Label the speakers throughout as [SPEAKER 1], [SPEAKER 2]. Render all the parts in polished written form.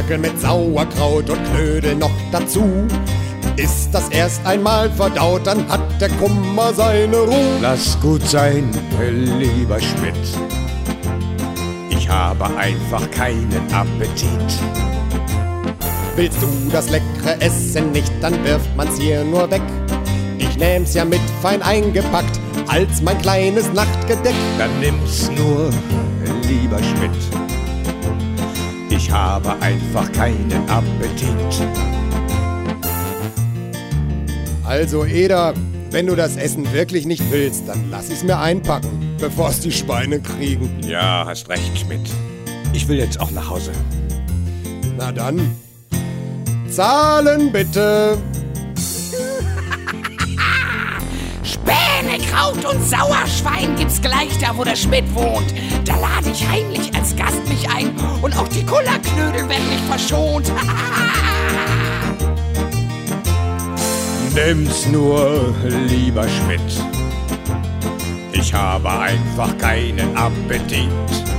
[SPEAKER 1] Pumuckl mit Sauerkraut und Knödel noch dazu. Ist das erst einmal verdaut, dann hat der Kummer seine Ruhe.
[SPEAKER 2] Lass gut sein, lieber Schmidt. Ich habe einfach keinen Appetit.
[SPEAKER 1] Willst du das leckere Essen nicht, dann wirft man's hier nur weg. Ich nehm's ja mit fein eingepackt, als mein kleines Nachtgedeck.
[SPEAKER 2] Dann nimm's nur, lieber Schmidt. Ich habe einfach keinen Appetit.
[SPEAKER 1] Also Eder, wenn du das Essen wirklich nicht willst, dann lass ich's mir einpacken, bevor's die Schweine kriegen.
[SPEAKER 2] Ja, hast recht, Schmidt. Ich will jetzt auch nach Hause.
[SPEAKER 1] Na dann, zahlen bitte.
[SPEAKER 3] Späne, Kraut und Sauerschwein gibt's gleich da, wo der Schmidt wohnt. Da lade ich heimlich als Gast mich ein und auch die Kullerknödel werden nicht verschont.
[SPEAKER 2] Nimm's nur, lieber Schmidt. Ich habe einfach keinen Appetit.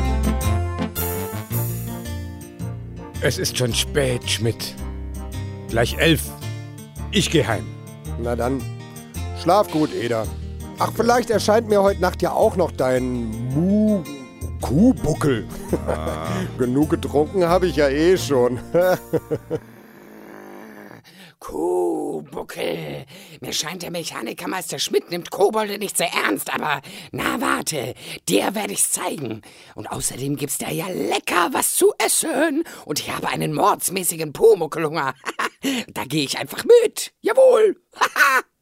[SPEAKER 2] Es ist schon spät, Schmidt. Gleich 11. Ich geh heim.
[SPEAKER 1] Na dann, schlaf gut, Eder. Ach, vielleicht erscheint mir heute Nacht ja auch noch dein Kuhbuckel. Genug getrunken habe ich ja eh schon.
[SPEAKER 3] Kuhbuckel. Mir scheint, der Mechanikermeister Schmidt nimmt Kobolde nicht sehr ernst, aber na warte, dir werde ich's zeigen. Und außerdem gibt's da ja lecker was zu essen. Und ich habe einen mordsmäßigen Pumuckl-Hunger. Da gehe ich einfach mit. Jawohl.